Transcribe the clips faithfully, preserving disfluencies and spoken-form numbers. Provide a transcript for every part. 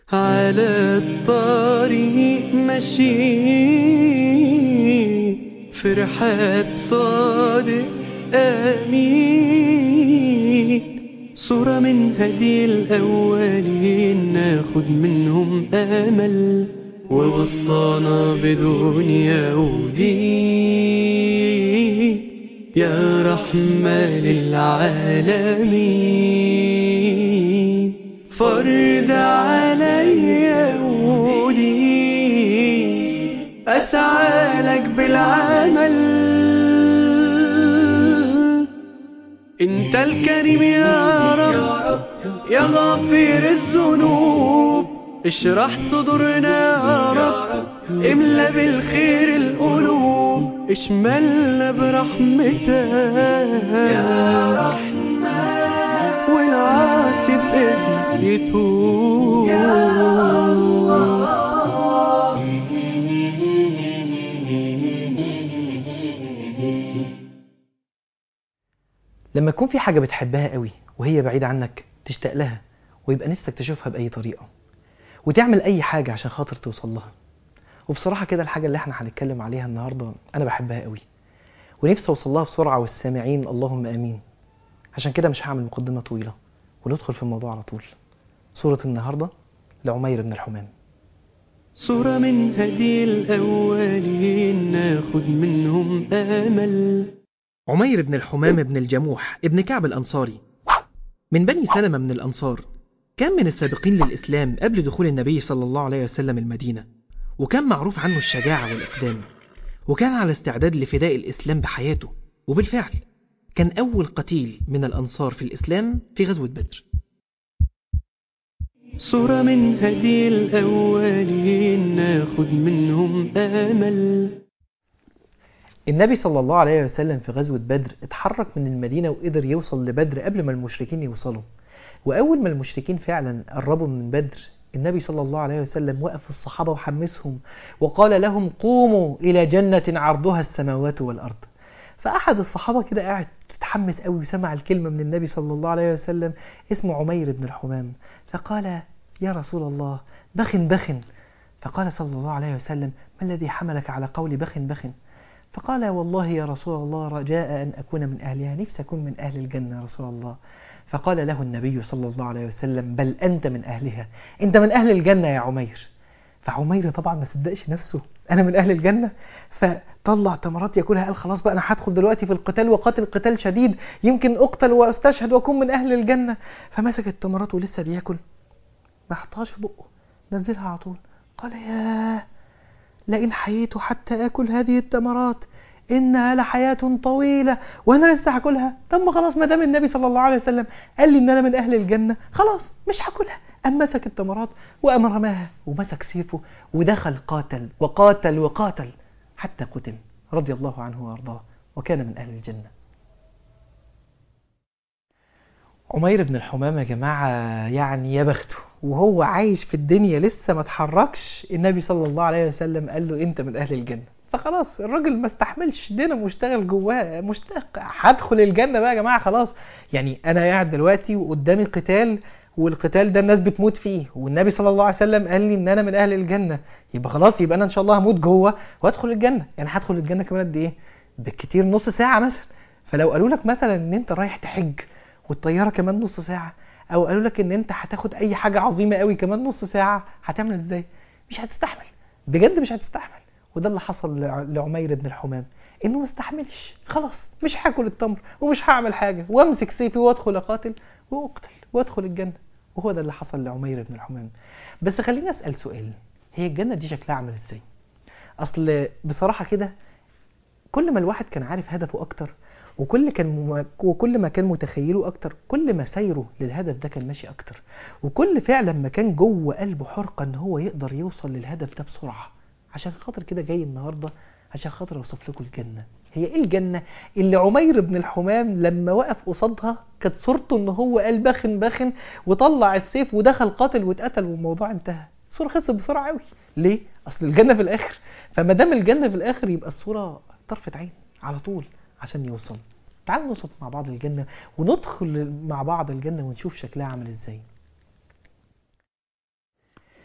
على الطريق ماشي في رحاب صادق آمين، صورة من هدي الأولين ناخد منهم أمل، ووصانا بدنيا ودين يا رحمة للعالمين. فرض عليا ودين أسعى لك بالعمل، انت الكريم يا رب يا غفير الذنوب، اشرح صدورنا يا رب، املى بالخير القلوب، اشملنا برحمتك يا رحمن، والعاصي بإذنك يتوب يا الله. لما يكون في حاجة بتحبها قوي وهي بعيدة عنك تشتاق لها ويبقى نفسك تشوفها بأي طريقة وتعمل أي حاجة عشان خاطر توصل لها. وبصراحة كده الحاجة اللي احنا هنتكلم عليها النهاردة أنا بحبها قوي ونفسي أوصل لها بسرعة، والسامعين اللهم آمين. عشان كده مش هعمل مقدمة طويلة وندخل في الموضوع على طول. سورة النهاردة لعمير بن الحمام. صورة من هدي الأولين ناخد منهم أمل. عمير بن الحمام بن الجموح ابن كعب الأنصاري من بني سلمة من الأنصار، كان من السابقين للإسلام قبل دخول النبي صلى الله عليه وسلم المدينة، وكان معروف عنه الشجاعة والإقدام، وكان على استعداد لفداء الإسلام بحياته. وبالفعل كان أول قتيل من الأنصار في الإسلام في غزوة بدر. صورة من هدي الأولين ناخد منهم أمل. النبي صلى الله عليه وسلم في غزوة بدر اتحرك من المدينة وقدر يوصل لبدر قبل ما المشركين يوصلوا. وأول ما المشركين فعلا قربوا من بدر، النبي صلى الله عليه وسلم وقف الصحابة وحمسهم وقال لهم قوموا إلى جنة عرضها السماوات والأرض. فأحد الصحابة كده قاعد تتحمس قوي وسمع الكلمة من النبي صلى الله عليه وسلم، اسمه عمير بن الحمام، فقال يا رسول الله بخ بخ. فقال صلى الله عليه وسلم ما الذي حملك على قول بخ بخ؟ فقال والله يا رسول الله رجاء أن أكون من أهلها، نفسي أكون من أهل الجنة يا رسول الله. فقال له النبي صلى الله عليه وسلم بل أنت من أهلها، أنت من أهل الجنة يا عمير. فعمير طبعا ما صدقش نفسه، أنا من أهل الجنة؟ فطلع تمرات يأكلها، قال خلاص بقى أنا هدخل دلوقتي في القتال وقاتل قتال شديد، يمكن أقتل وأستشهد وأكون من أهل الجنة. فمسك التمرات ولسه بيأكل ما حطهاش في بقه، نزلها على طول. قال ياه لئن حييت حتى أكل هذه التمرات إنها لحياة طويلة وأنا لسه هاكلها. طب ما خلاص ما دام النبي صلى الله عليه وسلم قال لي إن أنا من أهل الجنة خلاص مش هاكلها. أم مسك التمرات وأم رماها ومسك سيفه ودخل قاتل وقاتل وقاتل حتى قتل رضي الله عنه وأرضاه وكان من أهل الجنة. عمير بن الحمام يا جماعة يعني يا بخته، وهو عايش في الدنيا لسه ما اتحركش النبي صلى الله عليه وسلم قال له انت من اهل الجنة. فخلاص الراجل ما استحملش، دينا مشتغل جواه مشتاق هدخل الجنة بقى يا جماعة خلاص. يعني انا قاعد دلوقتي وقدامي قتال، والقتال ده الناس بتموت فيه، والنبي صلى الله عليه وسلم قال لي ان انا من اهل الجنة، يبقى خلاص يبقى انا ان شاء الله هموت جوه وادخل الجنة. يعني هدخل الجنة كمان قد ايه؟ بالكتير نص ساعة مثلا. فلو قالوا لك مثلا ان انت رايح تحج والطيارة كمان نص ساعة، او قالوا لك ان انت هتاخد اي حاجة عظيمة قوي كمان نص ساعة، هتعمل ازاي؟ مش هتستحمل، بجد مش هتستحمل. وده اللي حصل لعمير بن الحمام، انه ما استحملش. خلاص مش هاكل التمر ومش هعمل حاجة وامسك سيفي وادخل اقاتل واقتل وادخل الجنة. وهو ده اللي حصل لعمير بن الحمام. بس خليني اسأل سؤال، هي الجنة دي شكلها عامل ازاي؟ اصل بصراحة كده كل ما الواحد كان عارف هدفه اكتر، وكل كان م... وكل ما كان متخيله اكتر، كل ما سيره للهدف ده كان ماشي اكتر، وكل فعلا ما كان جوه قلبه حرقة ان هو يقدر يوصل للهدف ده بسرعة. عشان خاطر كده جاي النهاردة عشان خاطر اوصف لكم الجنة. هي ايه الجنة اللي عمير بن الحمام لما وقف قصادها كانت صورته ان هو قال بخن بخن وطلع السيف ودخل قاتل واتقتل والموضوع انتهى؟ الصورة خلصت بسرعة قوي. ليه؟ اصل الجنة في الاخر، فما دام الجنة في الاخر يبقى الصورة طرفة عين على طول عشان يوصل. تعالوا نوصف مع بعض الجنة وندخل مع بعض الجنة ونشوف شكلها عامل ازاي.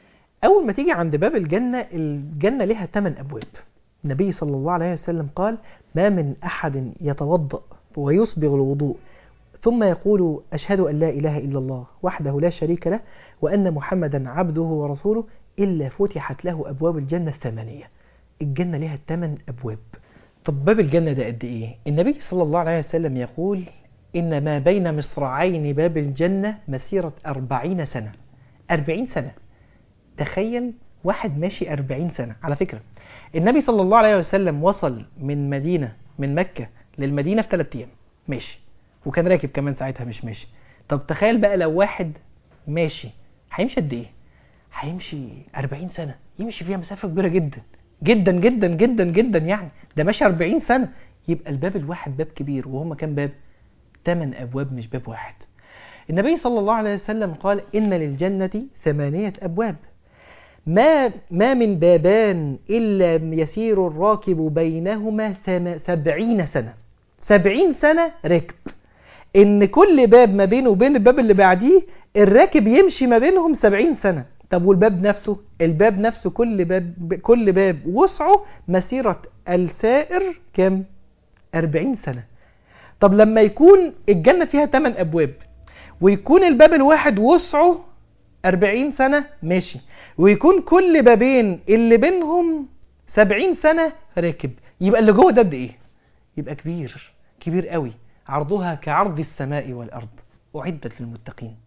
أول ما تيجي عند باب الجنة، الجنة لها ثمان أبواب. النبي صلى الله عليه وسلم قال: ما من أحد يتوضأ ويصبغ الوضوء ثم يقول أشهد أن لا إله إلا الله وحده لا شريك له وأن محمدا عبده ورسوله إلا فتحت له أبواب الجنة الثمانية. الجنة لها ثمان أبواب. طب باب الجنة ده قد إيه؟ النبي صلى الله عليه وسلم يقول: إن ما بين مصراعين باب الجنة مسيرة أربعين سنة. أربعين سنة. تخيل واحد ماشي أربعين سنة. على فكرة النبي صلى الله عليه وسلم وصل من مدينة من مكة للمدينة في ثلاثة أيام ماشي، وكان راكب كمان ساعتها مش ماشي. طب تخيل بقى لو واحد ماشي، هيمشي قد ايه؟ هيمشي أربعين سنة، يمشي فيها مسافة كبيرة جدا جدا جدا جدا جدا. يعني ده ماشي أربعين سنة. يبقى الباب الواحد باب كبير، وهم كام باب؟ ثمان أبواب مش باب واحد. النبي صلى الله عليه وسلم قال: إن للجنة ثمانية أبواب ما ما من بابان إلا يسير الراكب بينهما سبعين سنة. سبعين سنة راكب. إن كل باب ما بينه وبين الباب اللي بعديه الراكب يمشي ما بينهم سبعين سنة. طب والباب نفسه؟ الباب نفسه كل باب كل باب وسعه مسيرة السائر كم؟ أربعين سنة. طب لما يكون الجنة فيها ثمان أبواب ويكون الباب الواحد وسعه أربعين سنة ماشي، ويكون كل بابين اللي بينهم سبعين سنة راكب، يبقى اللي جوه ده قد ايه؟ يبقى كبير كبير قوي. عرضها كعرض السماء والأرض، أعدت للمتقين.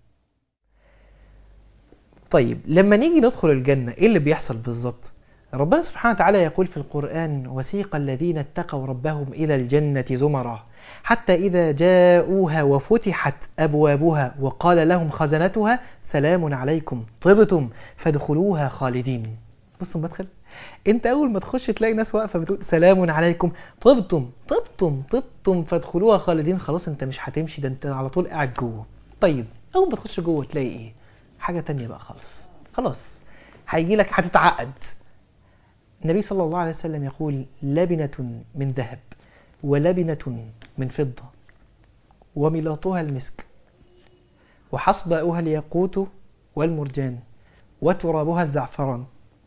طيب لما نيجي ندخل الجنة ايه اللي بيحصل بالظبط؟ ربنا سبحانه وتعالى يقول في القرآن: وسيق الذين اتقوا ربهم إلى الجنة زمرا حتى إذا جاءوها وفتحت أبوابها وقال لهم خزنتها سلام عليكم طبتم فادخلوها خالدين. بصوا المدخل، انت اول ما تخش تلاقي ناس واقفه بتقول سلام عليكم طبتم طبتم طبتم فادخلوها خالدين. خلاص انت مش هتمشي، ده انت على طول قاعد جوه. طيب اول ما تخش جوه تلاقي ايه؟ حاجه تانية بقى خالص. خلاص هيجي لك هتتعقد. النبي صلى الله عليه وسلم يقول: لبنة من ذهب ولبنة من فضة وملاطها المسك وحصباؤها الياقوت والمرجان وترابها الزعفران،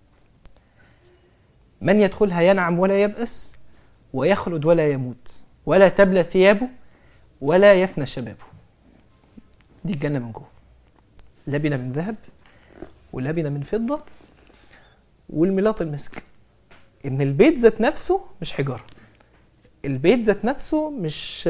من يدخلها ينعم ولا يبأس ويخلد ولا يموت ولا تبلى ثيابه ولا يفنى شبابه. دي الجنة من جوه. لبنة من ذهب ولبنة من فضة والملاط المسك. ان البيت ذات نفسه مش حجارة، البيت ذات نفسه مش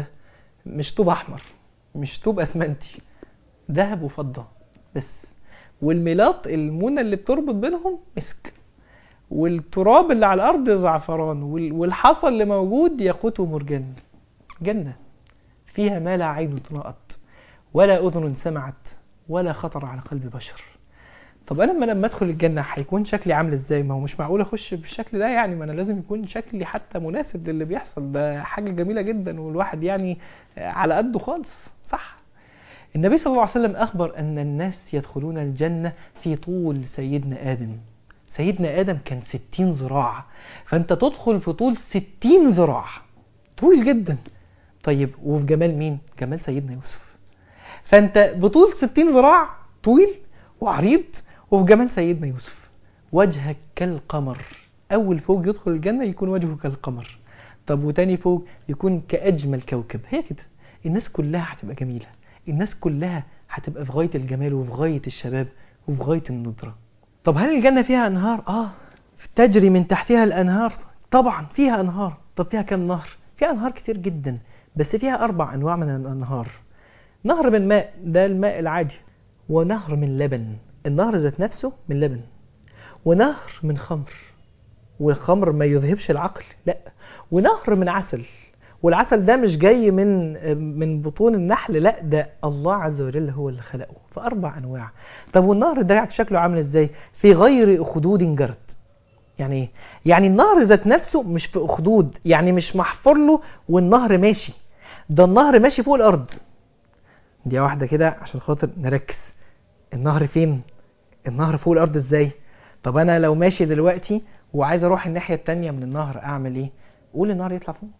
مش طوب احمر، مش طوب اسمنتي، ذهب وفضة بس. والملاط المونة اللي بتربط بينهم مسك، والتراب اللي على الارض زعفران، والحصى اللي موجود ياقوت ومرجان. جنة فيها ما لا عين رأت ولا اذن سمعت ولا خطر على قلب بشر. طب انا لما لما ادخل الجنة هيكون شكلي عامل ازاي؟ ما هو مش معقول اخش بالشكل ده يعني، ما انا لازم يكون شكلي حتى مناسب للي بيحصل. ده حاجة جميلة جدا والواحد يعني على قده خالص، صح؟ النبي صلى الله عليه وسلم اخبر ان الناس يدخلون الجنة في طول سيدنا ادم. سيدنا ادم كان ستين ذراع، فانت تدخل في طول ستين ذراع، طويل جدا. طيب وفي جمال مين؟ جمال سيدنا يوسف. فانت بطول ستين ذراع طويل وعريض، وفي جمال سيدنا يوسف. وجهك كالقمر. اول فوق يدخل الجنة يكون وجهه كالقمر. طب وتاني فوق يكون كأجمل كوكب. هي كده الناس كلها هتبقى جميلة، الناس كلها هتبقى في غاية الجمال وفي غاية الشباب وفي غاية الندرة. طب هل الجنة فيها أنهار؟ آه تجري من تحتها الأنهار. طبعا فيها أنهار. طب فيها كم نهر؟ فيها أنهار كتير جدا، بس فيها أربع أنواع من الأنهار. نهر من ماء، ده الماء العادي. ونهر من لبن، النهر ذات نفسه من لبن. ونهر من خمر، والخمر ما يذهبش العقل، لا. ونهر من عسل، والعسل ده مش جاي من من بطون النحل، لا، ده الله عز وجل هو اللي خلقه. فأربع أنواع. طب والنهر ده شكله عامل ازاي؟ في غير أخدود جرت. يعني ايه؟ يعني النهر ذات نفسه مش في أخدود، يعني مش محفور له والنهر ماشي، ده النهر ماشي فوق الأرض. دي واحدة كده عشان خاطر نركز. النهر فين؟ النهر فوق الأرض ازاي؟ طب أنا لو ماشي دلوقتي وعايز أروح الناحية التانية من النهر أعمل ايه؟ قول النهر يطلع فوق.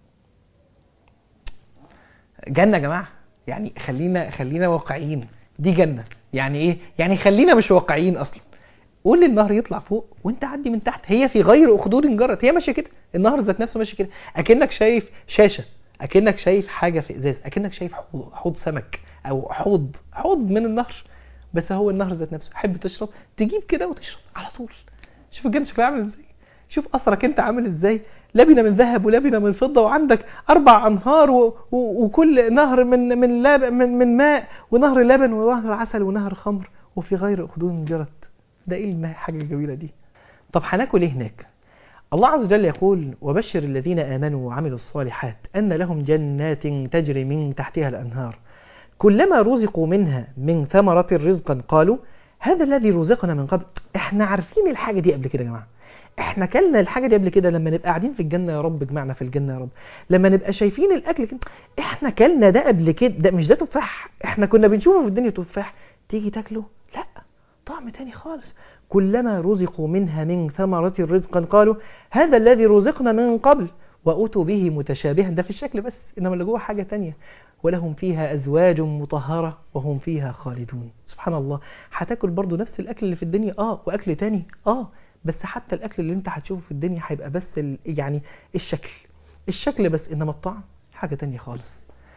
جنة يا جماعة، يعني خلينا خلينا واقعيين. دي جنة يعني ايه؟ يعني خلينا مش واقعيين اصلا. قول للنهر يطلع فوق وانت عدي من تحت. هي في غير اخدود جرت، هي ماشيه كده، النهر ذات نفسه ماشي كده، اكنك شايف شاشه، اكنك شايف حاجه في ازاز، اكنك شايف حوض, حوض سمك او حوض حوض من النهر. بس هو النهر ذات نفسه حب تشرب تجيب كده وتشرب على طول. شوف الجنة شكلها عامل ازاي، شوف اثرك انت عامل ازاي، لبنه من ذهب ولبنه من فضه، وعندك اربع انهار و... و... وكل نهر من من لب... من من ماء، ونهر لبن ونهر عسل ونهر خمر، وفي غير اخدود جرت. ده ايه الحاجه الجميله دي؟ طب هناكل ايه هناك؟ الله عز وجل يقول: وبشر الذين آمنوا وعملوا الصالحات أن لهم جنات تجري من تحتها الأنهار كلما رزقوا منها من ثمرة رزقا قالوا هذا الذي رزقنا من قبل. احنا عارفين الحاجة دي قبل كده يا جماعة، احنا كلنا الحاجة دي قبل كده. لما نبقى قاعدين في الجنة يا رب اجمعنا في الجنة يا رب، لما نبقى شايفين الأكل كده احنا كلنا ده قبل كده. ده مش ده تفاح احنا كنا بنشوفه في الدنيا تفاح، تيجي تاكله لا، طعم تاني خالص. كلما رزقوا منها من ثمرة رزقا قالوا هذا الذي رزقنا من قبل وأتوا به متشابها. ده في الشكل بس، إنما اللي جوه حاجة تانية. ولهم فيها أزواج مطهرة وهم فيها خالدون. سبحان الله، هتاكل برضو نفس الأكل اللي في الدنيا اه وأكل تاني اه بس حتى الأكل اللي انت هتشوفه في الدنيا هيبقى بس ال... يعني الشكل الشكل بس، إنما الطعم حاجة تانية خالص.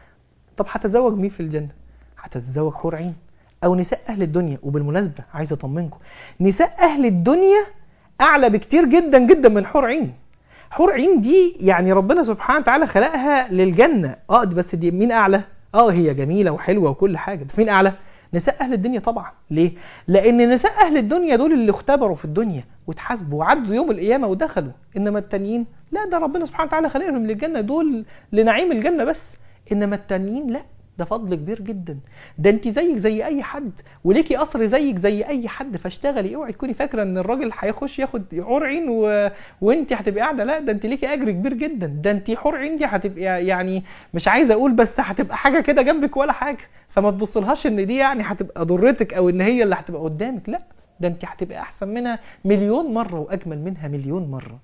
طب هتزوج مين في الجنة؟ هتتزوج حور عين او نساء اهل الدنيا. وبالمناسبة عايز اطمنكم، نساء اهل الدنيا اعلى بكتير جدا جدا من حور عين. حور عين دي يعني ربنا سبحانه وتعالى خلقها للجنة اه بس دي مين اعلى؟ اه هي جميلة وحلوة وكل حاجة، بس مين اعلى؟ نساء اهل الدنيا طبعا. ليه؟ لان نساء اهل الدنيا دول اللي اختبروا في الدنيا واتحاسبوا وعدوا يوم القيامة ودخلوا، انما التانيين لا، ده ربنا سبحانه وتعالى خلقهم للجنة، دول لنعيم الجنة بس. انما التانيين لا، ده فضل كبير جدا. ده انت زيك زي اي حد وليكي قصر زيك زي اي حد، فاشتغلي. اوعي تكوني فاكره ان الراجل هيخش ياخد حور عين و... وانت هتبقي قاعده. لا، ده انت ليكي اجر كبير جدا. ده انت حور عين دي هتبقي يعني مش عايز اقول بس هتبقى حاجه كده جنبك ولا حاجه، فما تبصلهاش ان دي يعني هتبقى ضرتك او ان هي اللي هتبقى قدامك. لا، ده انت هتبقى احسن منها مليون مره واجمل منها مليون مره.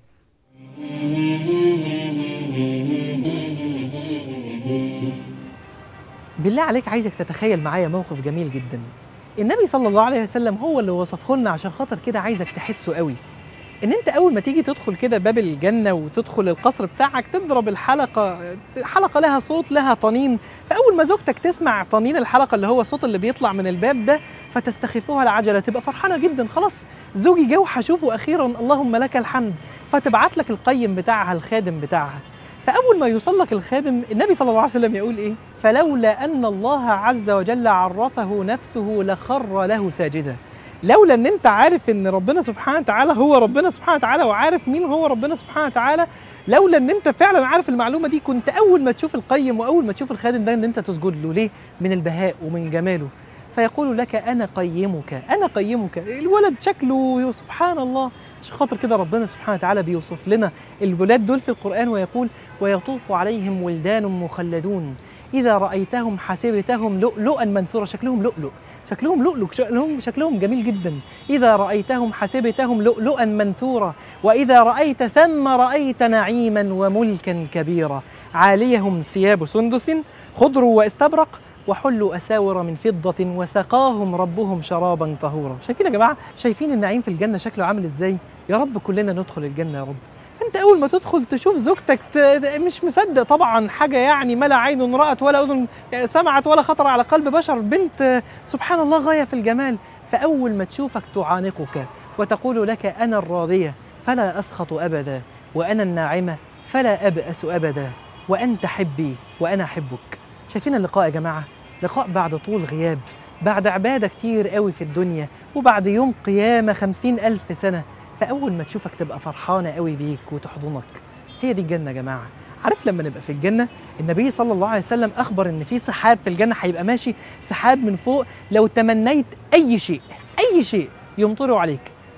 بالله عليك عايزك تتخيل معايا موقف جميل جدا. النبي صلى الله عليه وسلم هو اللي وصفه لنا، عشان خاطر كده عايزك تحسه قوي. ان انت اول ما تيجي تدخل كده باب الجنة وتدخل القصر بتاعك، تضرب الحلقة، حلقة لها صوت لها طنين، فاول ما زوجتك تسمع طنين الحلقة اللي هو الصوت اللي بيطلع من الباب ده فتستخفها العجلة، تبقى فرحانة جدا، خلاص زوجي جه وهشوفه اخيرا، اللهم لك الحمد. فتبعت لك القيم بتاعها الخادم بتاعها. فأول ما يوصل لك الخادم، النبي صلى الله عليه وسلم يقول إيه؟ فلولا أن الله عز وجل عرفه نفسه لخر له ساجدا. لولا أن أنت عارف أن ربنا سبحانه وتعالى هو ربنا سبحانه وتعالى، وعارف مين هو ربنا سبحانه وتعالى، لولا أن أنت فعلا عارف المعلومة دي، كنت أول ما تشوف القيم وأول ما تشوف الخادم ده أن أنت تسجد له. ليه؟ من البهاء ومن جماله. فيقول لك أنا قيمك أنا قيمك. الولد شكله سبحان الله. عشان خاطر كده ربنا سبحانه وتعالى بيوصف لنا الولاد دول في القرآن ويقول ويطوف عليهم ولدان مخلدون إذا رأيتهم حسبتهم لؤلؤا منثورا. شكلهم لؤلؤ، شكلهم لؤلؤ، شكلهم, شكلهم جميل جدا. إذا رأيتهم حسبتهم لؤلؤا منثورا وإذا رأيت ثم رأيت نعيما وملكا كبيرا عاليهم ثياب سندس خضر واستبرق وحلوا أساور من فضة وسقاهم ربهم شرابا طهورا. شايفين يا جماعة؟ شايفين النعيم في الجنة شكله عامل إزاي؟ يا رب كلنا ندخل الجنة يا رب. أنت أول ما تدخل تشوف زوجتك مش مصدق طبعا، حاجة يعني ما لا عين رأت ولا أذن سمعت ولا خطر على قلب بشر، بنت سبحان الله غاية في الجمال. فأول ما تشوفك تعانقك وتقول لك أنا الراضية فلا أسخط أبدا، وأنا الناعمة فلا أبأس أبدا، وأنت حبي وأنا أحبك. شايفين اللقاء يا جماعة؟ لقاء بعد طول غياب، بعد عبادة كتير قوي في الدنيا، وبعد يوم قيامة خمسين ألف سنة. فأول ما تشوفك تبقى فرحانة قوي بيك وتحضنك. هي دي الجنة يا جماعة. عارف لما نبقى في الجنة، النبي صلى الله عليه وسلم أخبر إن في سحاب في الجنة هيبقى ماشي، سحاب من فوق، لو تمنيت أي شيء أي شيء يمطروا عليك،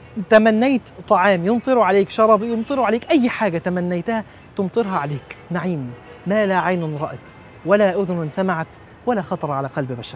تمنيت طعام يمطروا عليك، شراب يمطروا عليك، أي حاجة تمنيتها تمطرها عليك. نعيم ما لا عين رأت ولا أذن سمعت ولا خطر على قلب بشر.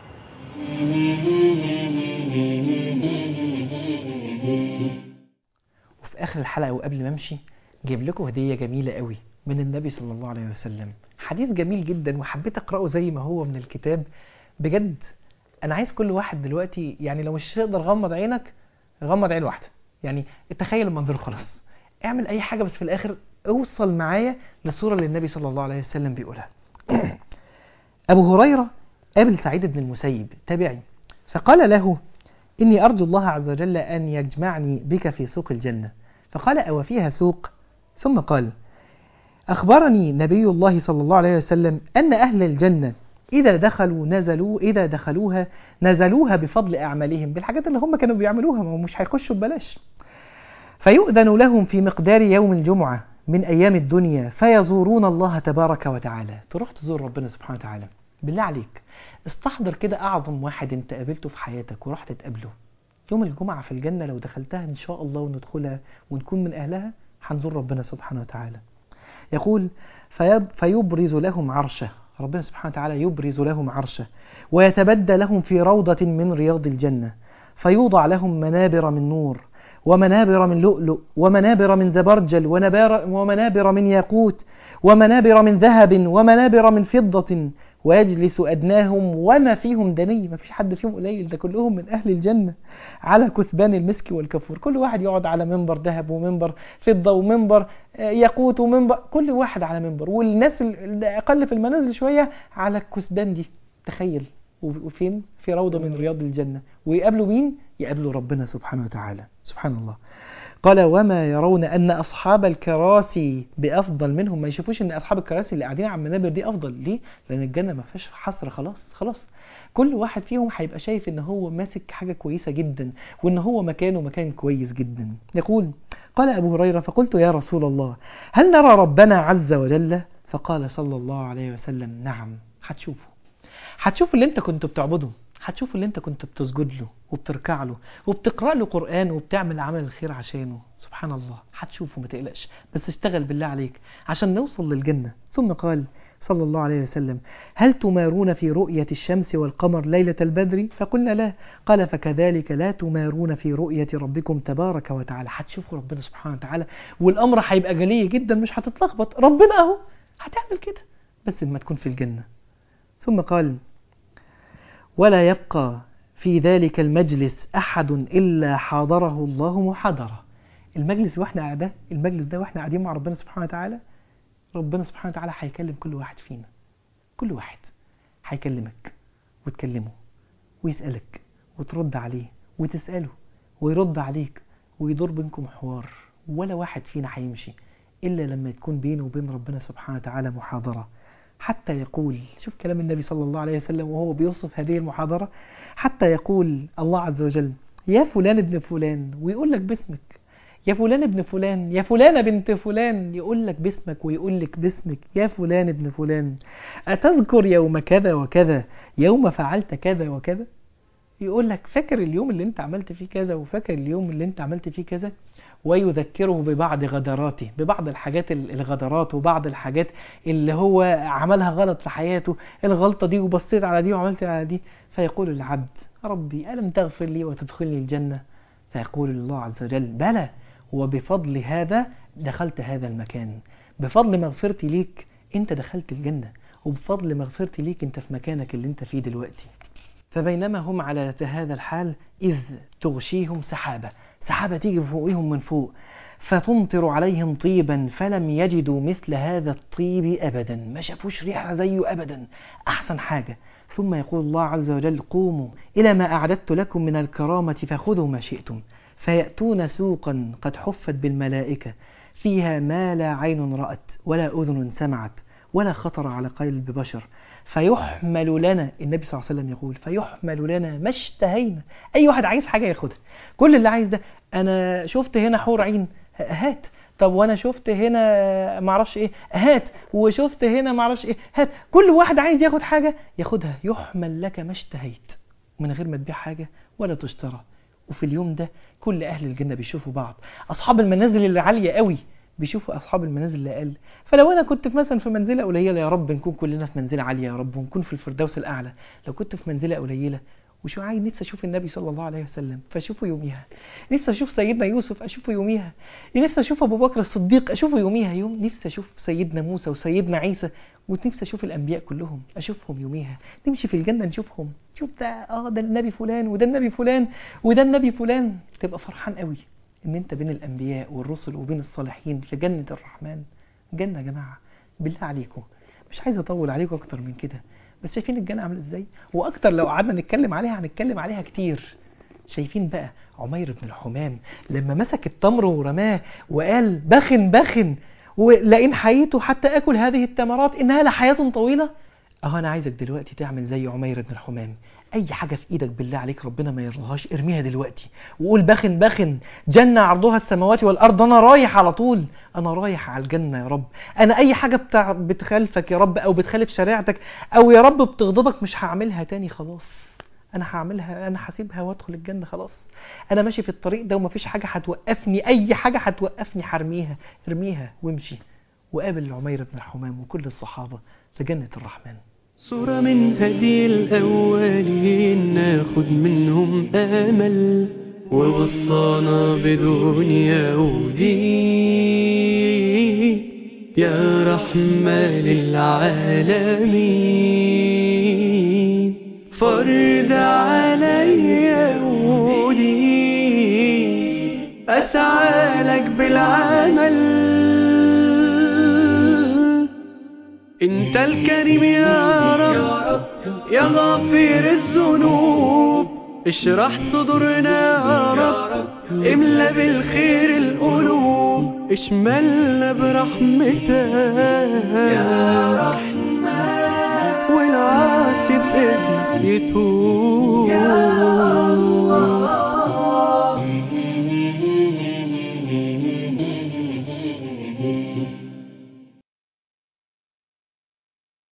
وفي آخر الحلقة وقبل ما أمشي جايب لكم هدية جميلة قوي من النبي صلى الله عليه وسلم، حديث جميل جدا وحبيت أقرأه زي ما هو من الكتاب. بجد أنا عايز كل واحد دلوقتي يعني لو مش تقدر غمض عينك غمض عين واحدة، يعني تخيل المنظر خلاص، اعمل اي حاجة بس في الاخر اوصل معايا للصورة اللي النبي صلى الله عليه وسلم بيقولها. ابو هريرة قابل سعيد بن المسيب تابعي، فقال له إني أرجو الله عز وجل أن يجمعني بك في سوق الجنة. فقال أو فيها سوق؟ ثم قال أخبرني نبي الله صلى الله عليه وسلم أن أهل الجنة إذا دخلوا نزلوا إذا دخلوها نزلوها بفضل أعمالهم، بالحاجات اللي هم كانوا بيعملوها، ما هم مش هيخشوا ببلاش. فيؤذن لهم في مقدار يوم الجمعة من أيام الدنيا فيزورون الله تبارك وتعالى. تروح تزور ربنا سبحانه وتعالى. بالله عليك استحضر كده أعظم واحد انت قابلته في حياتك ورحت تقابله يوم الجمعة في الجنة، لو دخلتها إن شاء الله وندخلها ونكون من أهلها هنزور ربنا سبحانه وتعالى. يقول فيب فيبرز لهم عرشه، ربنا سبحانه وتعالى يبرز لهم عرشه ويتبدى لهم في روضة من رياض الجنة، فيوضع لهم منابر من نور ومنابر من لؤلؤ ومنابر من زبرجل ومنابر من ياقوت ومنابر من ذهب ومنابر من فضة، ويجلس أدناهم وما فيهم دني، ما فيش حد فيهم قليل، ده كلهم من أهل الجنة، على كثبان المسك والكفور، كل واحد يقعد على منبر ذهب ومنبر فضة ومنبر ياقوت ومنبر، كل واحد على منبر، والناس الأقل في المنازل شوية على الكثبان دي. تخيل، وفين؟ في روضة من رياض الجنة، ويقابلوا مين؟ يقابلوا ربنا سبحانه وتعالى. سبحان الله. قال وما يرون أن أصحاب الكراسي بأفضل منهم، ما يشوفوش أن أصحاب الكراسي اللي قاعدين على المنابر دي أفضل. ليه؟ لأن الجنة ما فيهاش حصر، خلاص خلاص كل واحد فيهم هيبقى شايف أن هو ماسك حاجة كويسة جدا وأن هو مكانه مكان كويس جدا. يقول قال أبو هريرة فقلت يا رسول الله هل نرى ربنا عز وجل؟ فقال صلى الله عليه وسلم نعم، هتشوفه، هتشوف اللي انت كنت بتعبده، هتشوف اللي انت كنت بتسجد له وبتركع له وبتقرأ له قرآن وبتعمل عمل الخير عشانه. سبحان الله، هتشوفه، ما تقلقش، بس اشتغل بالله عليك عشان نوصل للجنة. ثم قال صلى الله عليه وسلم هل تمارون في رؤية الشمس والقمر ليلة البدر؟ فقلنا لا. قال فكذلك لا تمارون في رؤية ربكم تبارك وتعالى. هتشوفوا ربنا سبحانه وتعالى والأمر هيبقى جلي جدا، مش هتتلخبط، ربنا اهو هتعمل كده بس لما تكون في الجنة. ثم قال ولا يبقى في ذلك المجلس أحد إلا حاضره الله محاضرة. المجلس واحنا قاعدة المجلس ده واحنا قاعدين مع ربنا سبحانه وتعالى، ربنا سبحانه وتعالى هيكلم كل واحد فينا، كل واحد هيكلمك وتكلمه ويسألك وترد عليه وتسأله ويرد عليك ويدور بينكم حوار، ولا واحد فينا هيمشي إلا لما تكون بينه وبين ربنا سبحانه وتعالى محاضرة. حتى يقول، شوف كلام النبي صلى الله عليه وسلم وهو بيوصف هذه المحاضرة، حتى يقول الله عز وجل يا فلان ابن فلان، ويقول لك باسمك، يا فلان ابن فلان، يا فلانة بنت فلان، يقول لك باسمك ويقول لك باسمك يا فلان ابن فلان، أتذكر يوم كذا وكذا يوم فعلت كذا وكذا؟ يقول لك فاكر اليوم اللي انت عملت فيه كذا وفاكر اليوم اللي انت عملت فيه كذا، ويذكره ببعض غدراته، ببعض الحاجات الغدرات وبعض الحاجات اللي هو عملها غلط في حياته، الغلطة دي وبصيت على دي وعملت على دي، فيقول العبد ربي ألم تغفر لي وتدخلني الجنة؟ فيقول الله عز وجل بلى، وبفضل هذا دخلت هذا المكان، بفضل مغفرتي ليك انت دخلت الجنة، وبفضل مغفرتي ليك انت في مكانك اللي انت فيه دلوقتي. فبينما هم على هذا الحال إذ تغشيهم سحابة، سحابة تيجي فوقهم من فوق، فتمطر عليهم طيبا فلم يجدوا مثل هذا الطيب أبدا، ما شافوش ريحة زيه أبدا، أحسن حاجة. ثم يقول الله عز وجل قوموا إلى ما أعددت لكم من الكرامة فخذوا ما شئتم، فيأتون سوقا قد حفت بالملائكة فيها ما لا عين رأت ولا أذن سمعت ولا خطر على قلب بشر، فيحمل لنا، النبي صلى الله عليه وسلم يقول فيحمل لنا ما اشتهينا. أي واحد عايز حاجة ياخدها، كل اللي عايز ده، أنا شفت هنا حور عين هات، طب وانا شفت هنا معرفش ايه هات، وشفت هنا معرفش ايه هات، كل واحد عايز ياخد حاجة ياخدها. يحمل لك ما اشتهيت من غير ما تبيع حاجة ولا تشترى. وفي اليوم ده كل أهل الجنة بيشوفوا بعض، أصحاب المنازل اللي عالية قوي بيشوفوا أصحاب المنازل اللي أقل. فلو أنا كنت مثلا في منزلة قليلة، يا رب نكون كلنا في منزلة عالية، يا رب ونكون في الفردوس الأعلى. لو كنت في منزلة قليلة وشو عايز نفسي اشوف النبي صلى الله عليه وسلم فاشوفه يوميها، نفسي اشوف سيدنا يوسف اشوفه يوميها، نفسي اشوف ابو بكر الصديق اشوفه يوميها يوم، نفسي اشوف سيدنا موسى وسيدنا عيسى، ونفسي اشوف الانبياء كلهم اشوفهم يوميها، نمشي في الجنه نشوفهم، شوف ده اه ده النبي فلان وده النبي فلان وده النبي فلان، تبقى فرحان قوي ان انت بين الانبياء والرسل وبين الصالحين في جنه الرحمن. جنه يا جماعه بالله عليكم، مش عايز اطول عليكم اكتر من كده، بس شايفين الجنة عامله ازاي؟ واكتر لو قعدنا نتكلم عليها هنتكلم عليها كتير. شايفين بقى عمير بن الحمام لما مسك التمر ورماه وقال بخن بخن ولئن حييت حتى اكل هذه التمرات انها لحياة طويلة. اهو انا عايزك دلوقتي تعمل زي عمير بن الحمام، اي حاجة في ايدك بالله عليك ربنا ما يرضاهاش ارميها دلوقتي وقول بخن بخن جنة عرضها السماوات والارض، انا رايح على طول، انا رايح على الجنة يا رب، انا اي حاجة بتاع بتخالفك يا رب او بتخالف شريعتك او يا رب بتغضبك مش هعملها تاني خلاص، انا هعملها انا هسيبها وادخل الجنة خلاص، انا ماشي في الطريق ده ومفيش حاجة هتوقفني، اي حاجة هتوقفني هرميها، ارميها وامشي. وقابل عمير بن الحمام وكل الصحابة في جنة الرحمن. صورة من هدي الأولين ناخد منهم أمل، ووصانا بدنيا ودين يا رحمة للعالمين، فرد عليا ودين أسعى لك بالعمل، انت الكريم يا رب يا غافر الذنوب، اشرح صدورنا يا رب املا بالخير القلوب، اشملنا برحمتك يا رحمن والعاصي بإذنك يتوب.